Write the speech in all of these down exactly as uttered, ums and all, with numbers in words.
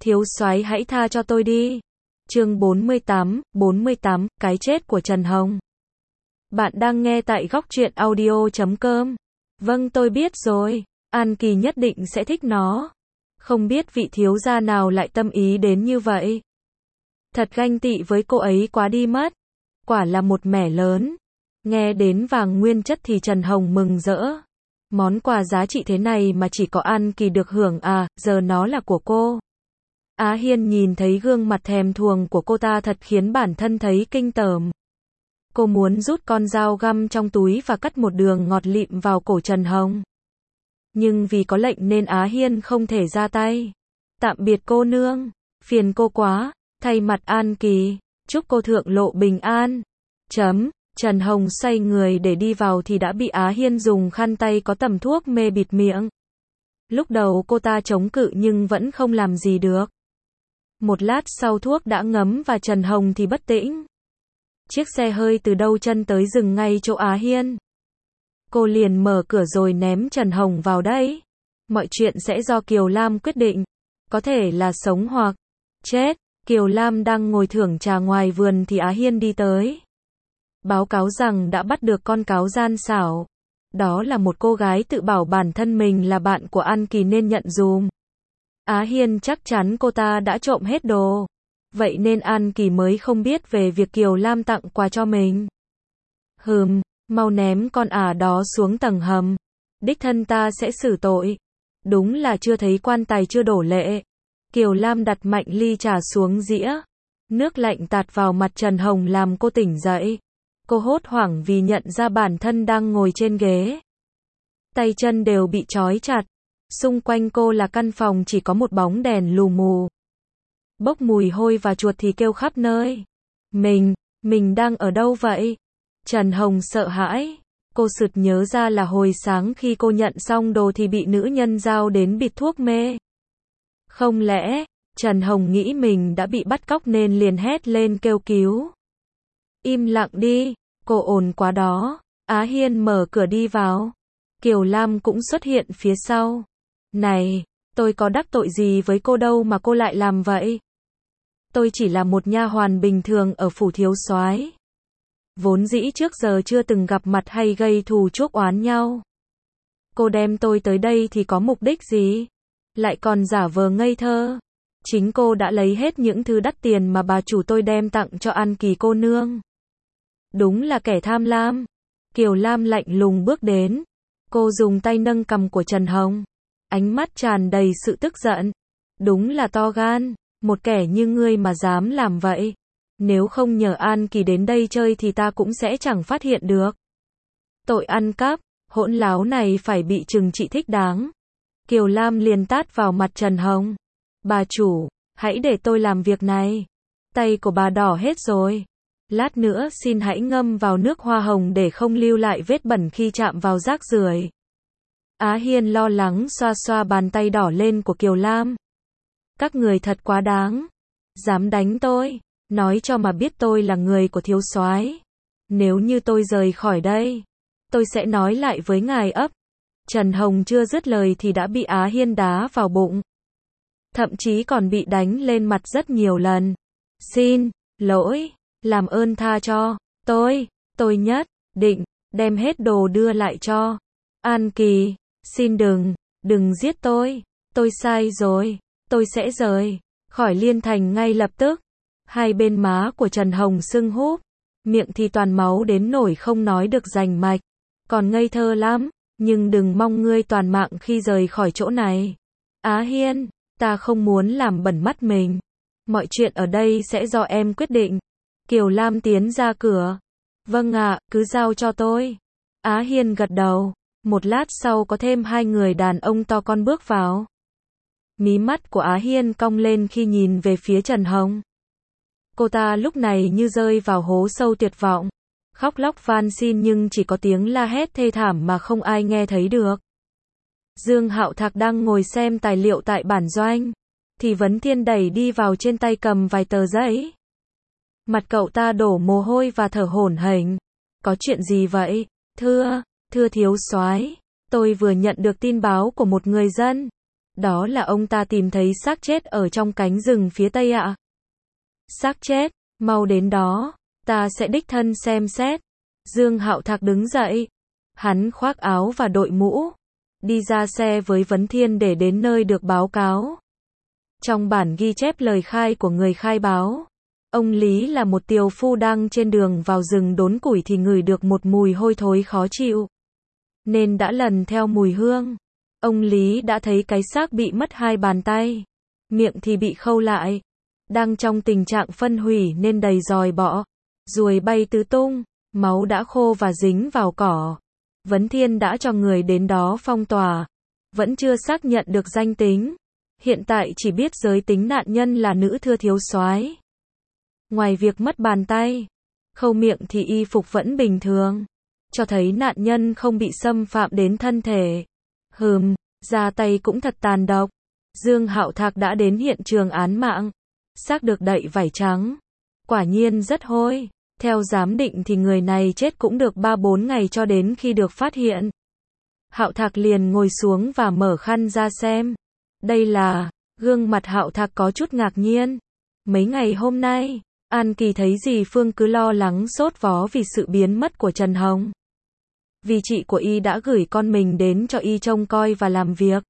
thiếu soái hãy tha cho tôi đi. Chương bốn mươi tám, bốn mươi tám, cái chết của Trần Hồng. Bạn đang nghe tại góc truyện audio chấm com. Vâng, tôi biết rồi, An Kỳ nhất định sẽ thích nó. Không biết vị thiếu gia nào lại tâm ý đến như vậy. Thật ganh tị với cô ấy quá đi mất. Quả là một mẻ lớn. Nghe đến vàng nguyên chất thì Trần Hồng mừng rỡ. Món quà giá trị thế này mà chỉ có An Kỳ được hưởng à, giờ nó là của cô. Á Hiên nhìn thấy gương mặt thèm thuồng của cô ta thật khiến bản thân thấy kinh tởm. Cô muốn rút con dao găm trong túi và cắt một đường ngọt lịm vào cổ Trần Hồng. Nhưng vì có lệnh nên Á Hiên không thể ra tay. Tạm biệt cô nương, phiền cô quá, thay mặt An Kỳ, chúc cô thượng lộ bình an. Chấm, Trần Hồng xoay người để đi vào thì đã bị Á Hiên dùng khăn tay có tẩm thuốc mê bịt miệng. Lúc đầu cô ta chống cự nhưng vẫn không làm gì được. Một lát sau thuốc đã ngấm và Trần Hồng thì bất tĩnh. Chiếc xe hơi từ đâu chân tới dừng ngay chỗ Á Hiên. Cô liền mở cửa rồi ném Trần Hồng vào đấy. Mọi chuyện sẽ do Kiều Lam quyết định. Có thể là sống hoặc chết. Kiều Lam đang ngồi thưởng trà ngoài vườn thì Á Hiên đi tới. Báo cáo rằng đã bắt được con cáo gian xảo. Đó là một cô gái tự bảo bản thân mình là bạn của An Kỳ nên nhận dùm. Á Hiên chắc chắn cô ta đã trộm hết đồ. Vậy nên An Kỳ mới không biết về việc Kiều Lam tặng quà cho mình. Hừm, mau ném con ả đó xuống tầng hầm. Đích thân ta sẽ xử tội. Đúng là chưa thấy quan tài chưa đổ lệ. Kiều Lam đặt mạnh ly trà xuống dĩa. Nước lạnh tạt vào mặt Trần Hồng làm cô tỉnh dậy. Cô hốt hoảng vì nhận ra bản thân đang ngồi trên ghế. Tay chân đều bị trói chặt. Xung quanh cô là căn phòng chỉ có một bóng đèn lù mù. Bốc mùi hôi và chuột thì kêu khắp nơi. Mình, mình đang ở đâu vậy? Trần Hồng sợ hãi. Cô sực nhớ ra là hồi sáng khi cô nhận xong đồ thì bị nữ nhân giao đến bịt thuốc mê. Không lẽ, Trần Hồng nghĩ mình đã bị bắt cóc nên liền hét lên kêu cứu. Im lặng đi, cô ồn quá đó. Á Hiên mở cửa đi vào. Kiều Lam cũng xuất hiện phía sau. Này, tôi có đắc tội gì với cô đâu mà cô lại làm vậy? Tôi chỉ là một nha hoàn bình thường ở phủ thiếu soái. Vốn dĩ trước giờ chưa từng gặp mặt hay gây thù chuốc oán nhau. Cô đem tôi tới đây thì có mục đích gì? Lại còn giả vờ ngây thơ. Chính cô đã lấy hết những thứ đắt tiền mà bà chủ tôi đem tặng cho An Kỳ cô nương. Đúng là kẻ tham lam. Kiều Lam lạnh lùng bước đến. Cô dùng tay nâng cằm của Trần Hồng. Ánh mắt tràn đầy sự tức giận. Đúng là to gan, một kẻ như ngươi mà dám làm vậy. Nếu không nhờ An Kỳ đến đây chơi thì ta cũng sẽ chẳng phát hiện được. Tội ăn cắp, hỗn láo này phải bị trừng trị thích đáng. Kiều Lam liền tát vào mặt Trần Hồng. Bà chủ, hãy để tôi làm việc này. Tay của bà đỏ hết rồi. Lát nữa xin hãy ngâm vào nước hoa hồng để không lưu lại vết bẩn khi chạm vào rác rưởi. Á Hiên lo lắng xoa xoa bàn tay đỏ lên của Kiều Lam. Các người thật quá đáng. Dám đánh tôi, nói cho mà biết tôi là người của thiếu soái. Nếu như tôi rời khỏi đây, tôi sẽ nói lại với ngài ấp. Trần Hồng chưa dứt lời thì đã bị Á Hiên đá vào bụng. Thậm chí còn bị đánh lên mặt rất nhiều lần. Xin lỗi, làm ơn tha cho tôi, tôi nhất định đem hết đồ đưa lại cho An Kỳ. Xin đừng, đừng giết tôi, tôi sai rồi, tôi sẽ rời khỏi Liên Thành ngay lập tức. Hai bên má của Trần Hồng sưng húp, miệng thì toàn máu đến nổi không nói được rành mạch. Còn ngây thơ lắm, nhưng đừng mong ngươi toàn mạng khi rời khỏi chỗ này. Á Hiên, ta không muốn làm bẩn mắt mình. Mọi chuyện ở đây sẽ do em quyết định. Kiều Lam tiến ra cửa. Vâng ạ, cứ giao cho tôi. Á Hiên gật đầu. Một lát sau có thêm hai người đàn ông to con bước vào. Mí mắt của Á Hiên cong lên khi nhìn về phía Trần Hồng. Cô ta lúc này như rơi vào hố sâu tuyệt vọng. Khóc lóc van xin nhưng chỉ có tiếng la hét thê thảm mà không ai nghe thấy được. Dương Hạo Thạc đang ngồi xem tài liệu tại bản doanh. Thì Vấn Thiên đẩy đi vào trên tay cầm vài tờ giấy. Mặt cậu ta đổ mồ hôi và thở hổn hển. Có chuyện gì vậy? Thưa, thưa thiếu soái, tôi vừa nhận được tin báo của một người dân. Đó là ông ta tìm thấy xác chết ở trong cánh rừng phía tây ạ. Xác chết, mau đến đó, ta sẽ đích thân xem xét. Dương Hạo Thạc đứng dậy. Hắn khoác áo và đội mũ, đi ra xe với Vấn Thiên để đến nơi được báo cáo. Trong bản ghi chép lời khai của người khai báo, ông Lý là một tiều phu đang trên đường vào rừng đốn củi thì ngửi được một mùi hôi thối khó chịu, nên đã lần theo mùi hương. Ông Lý đã thấy cái xác bị mất hai bàn tay, miệng thì bị khâu lại, đang trong tình trạng phân hủy nên đầy giòi bọ, ruồi bay tứ tung, máu đã khô và dính vào cỏ. Vấn Thiên đã cho người đến đó phong tỏa, vẫn chưa xác nhận được danh tính. Hiện tại chỉ biết giới tính nạn nhân là nữ thưa thiếu soái. Ngoài việc mất bàn tay, khâu miệng thì y phục vẫn bình thường, cho thấy nạn nhân không bị xâm phạm đến thân thể. Hừm, ra tay cũng thật tàn độc. Dương Hạo Thạc đã đến hiện trường án mạng. Xác được đậy vải trắng. Quả nhiên rất hôi. Theo giám định thì người này chết cũng được ba bốn ngày cho đến khi được phát hiện. Hạo Thạc liền ngồi xuống và mở khăn ra xem. Đây là, gương mặt Hạo Thạc có chút ngạc nhiên. Mấy ngày hôm nay, An Kỳ thấy dì Phương cứ lo lắng sốt vó vì sự biến mất của Trần Hồng. Vì chị của y đã gửi con mình đến cho y trông coi và làm việc.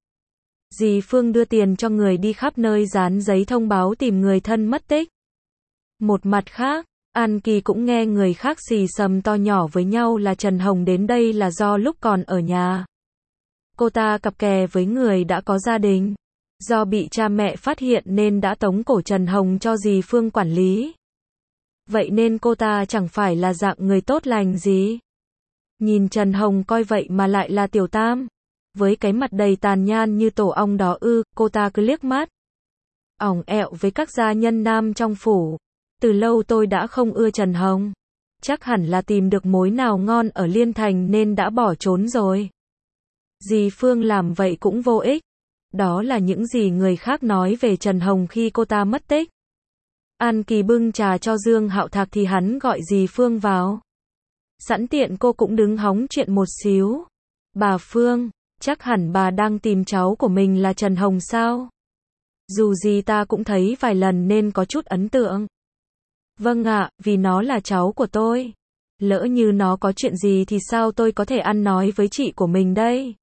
Dì Phương đưa tiền cho người đi khắp nơi dán giấy thông báo tìm người thân mất tích. Một mặt khác, An Kỳ cũng nghe người khác xì xầm to nhỏ với nhau là Trần Hồng đến đây là do lúc còn ở nhà. Cô ta cặp kè với người đã có gia đình. Do bị cha mẹ phát hiện nên đã tống cổ Trần Hồng cho dì Phương quản lý. Vậy nên cô ta chẳng phải là dạng người tốt lành gì. Nhìn Trần Hồng coi vậy mà lại là tiểu tam. Với cái mặt đầy tàn nhang như tổ ong đó ư, cô ta cứ liếc mắt ỏng ẹo với các gia nhân nam trong phủ. Từ lâu tôi đã không ưa Trần Hồng. Chắc hẳn là tìm được mối nào ngon ở Liên Thành nên đã bỏ trốn rồi. Dì Phương làm vậy cũng vô ích. Đó là những gì người khác nói về Trần Hồng khi cô ta mất tích. An Kỳ bưng trà cho Dương Hạo Thạc thì hắn gọi dì Phương vào. Sẵn tiện cô cũng đứng hóng chuyện một xíu. Bà Phương, chắc hẳn bà đang tìm cháu của mình là Trần Hồng sao? Dù gì ta cũng thấy vài lần nên có chút ấn tượng. Vâng ạ, vì nó là cháu của tôi. Lỡ như nó có chuyện gì thì sao tôi có thể ăn nói với chị của mình đây?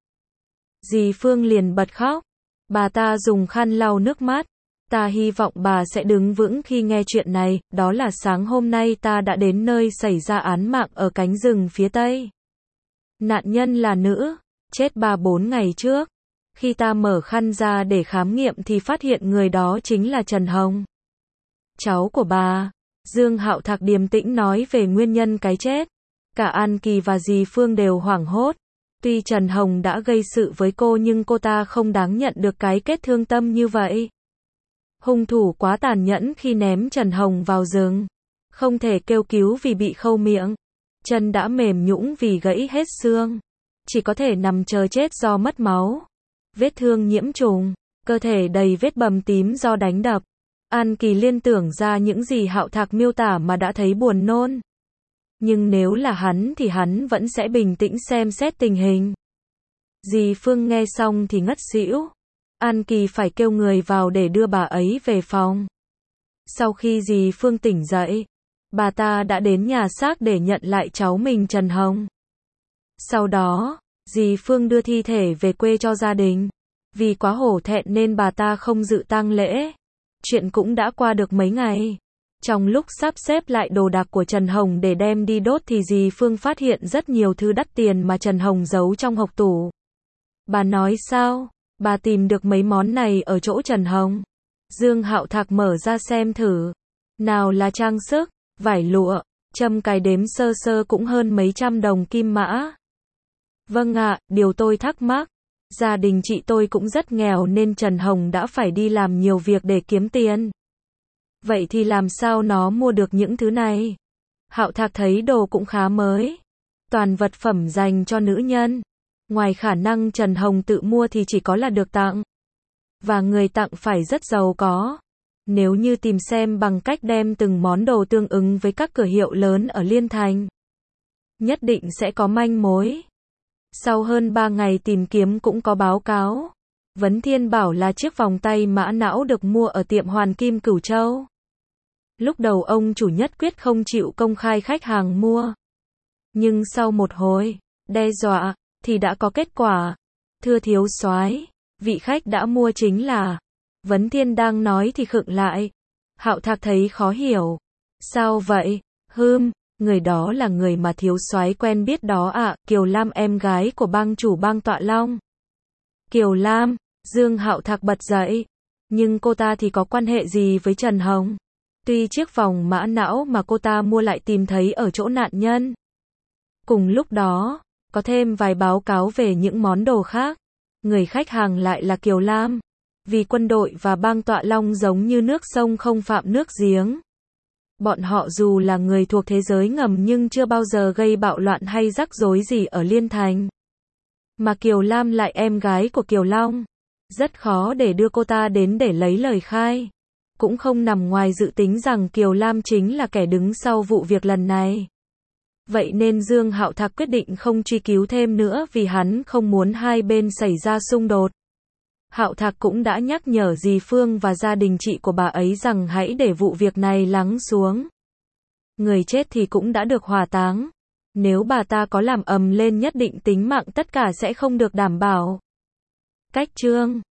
Dì Phương liền bật khóc. Bà ta dùng khăn lau nước mắt. Ta hy vọng bà sẽ đứng vững khi nghe chuyện này. Đó là sáng hôm nay ta đã đến nơi xảy ra án mạng ở cánh rừng phía tây. Nạn nhân là nữ, chết ba bốn ngày trước. Khi ta mở khăn ra để khám nghiệm thì phát hiện người đó chính là Trần Hồng, cháu của bà. Dương Hạo Thạc điềm tĩnh nói về nguyên nhân cái chết. Cả An Kỳ và dì Phương đều hoảng hốt. Tuy Trần Hồng đã gây sự với cô nhưng cô ta không đáng nhận được cái kết thương tâm như vậy. Hung thủ quá tàn nhẫn khi ném Trần Hồng vào rừng. Không thể kêu cứu vì bị khâu miệng. Chân đã mềm nhũn vì gãy hết xương. Chỉ có thể nằm chờ chết do mất máu. Vết thương nhiễm trùng. Cơ thể đầy vết bầm tím do đánh đập. An Kỳ liên tưởng ra những gì Hạo Thạc miêu tả mà đã thấy buồn nôn. Nhưng nếu là hắn thì hắn vẫn sẽ bình tĩnh xem xét tình hình. Dì Phương nghe xong thì ngất xỉu. An Kỳ phải kêu người vào để đưa bà ấy về phòng. Sau khi dì Phương tỉnh dậy, bà ta đã đến nhà xác để nhận lại cháu mình Trần Hồng. Sau đó, dì Phương đưa thi thể về quê cho gia đình. Vì quá hổ thẹn nên bà ta không dự tang lễ. Chuyện cũng đã qua được mấy ngày. Trong lúc sắp xếp lại đồ đạc của Trần Hồng để đem đi đốt thì dì Phương phát hiện rất nhiều thứ đắt tiền mà Trần Hồng giấu trong hộc tủ. Bà nói sao? Bà tìm được mấy món này ở chỗ Trần Hồng. Dương Hạo Thạc mở ra xem thử. Nào là trang sức, vải lụa, châm cài đếm sơ sơ cũng hơn mấy trăm đồng kim mã. Vâng ạ, điều tôi thắc mắc. Gia đình chị tôi cũng rất nghèo nên Trần Hồng đã phải đi làm nhiều việc để kiếm tiền. Vậy thì làm sao nó mua được những thứ này? Hạo Thạc thấy đồ cũng khá mới. Toàn vật phẩm dành cho nữ nhân. Ngoài khả năng Trần Hồng tự mua thì chỉ có là được tặng. Và người tặng phải rất giàu có. Nếu như tìm xem bằng cách đem từng món đồ tương ứng với các cửa hiệu lớn ở Liên Thành, nhất định sẽ có manh mối. Sau hơn ba ngày tìm kiếm cũng có báo cáo. Vấn Thiên bảo là chiếc vòng tay mã não được mua ở tiệm Hoàn Kim Cửu Châu. Lúc đầu ông chủ nhất quyết không chịu công khai khách hàng mua. Nhưng sau một hồi đe dọa, thì đã có kết quả. Thưa thiếu soái, vị khách đã mua chính là... Vấn Thiên đang nói thì khựng lại. Hạo Thạc thấy khó hiểu. Sao vậy? Hừm, người đó là người mà thiếu soái quen biết đó ạ, à, Kiều Lam em gái của bang chủ bang Tọa Long. Kiều Lam, Dương Hạo Thạc bật dậy. Nhưng cô ta thì có quan hệ gì với Trần Hồng? Tuy chiếc vòng mã não mà cô ta mua lại tìm thấy ở chỗ nạn nhân. Cùng lúc đó, có thêm vài báo cáo về những món đồ khác. Người khách hàng lại là Kiều Lam. Vì quân đội và bang Tọa Long giống như nước sông không phạm nước giếng. Bọn họ dù là người thuộc thế giới ngầm nhưng chưa bao giờ gây bạo loạn hay rắc rối gì ở Liên Thành. Mà Kiều Lam lại em gái của Kiều Long. Rất khó để đưa cô ta đến để lấy lời khai. Cũng không nằm ngoài dự tính rằng Kiều Lam chính là kẻ đứng sau vụ việc lần này. Vậy nên Dương Hạo Thạc quyết định không truy cứu thêm nữa vì hắn không muốn hai bên xảy ra xung đột. Hạo Thạc cũng đã nhắc nhở dì Phương và gia đình chị của bà ấy rằng hãy để vụ việc này lắng xuống. Người chết thì cũng đã được hỏa táng. Nếu bà ta có làm ầm lên nhất định tính mạng tất cả sẽ không được đảm bảo. Cách chương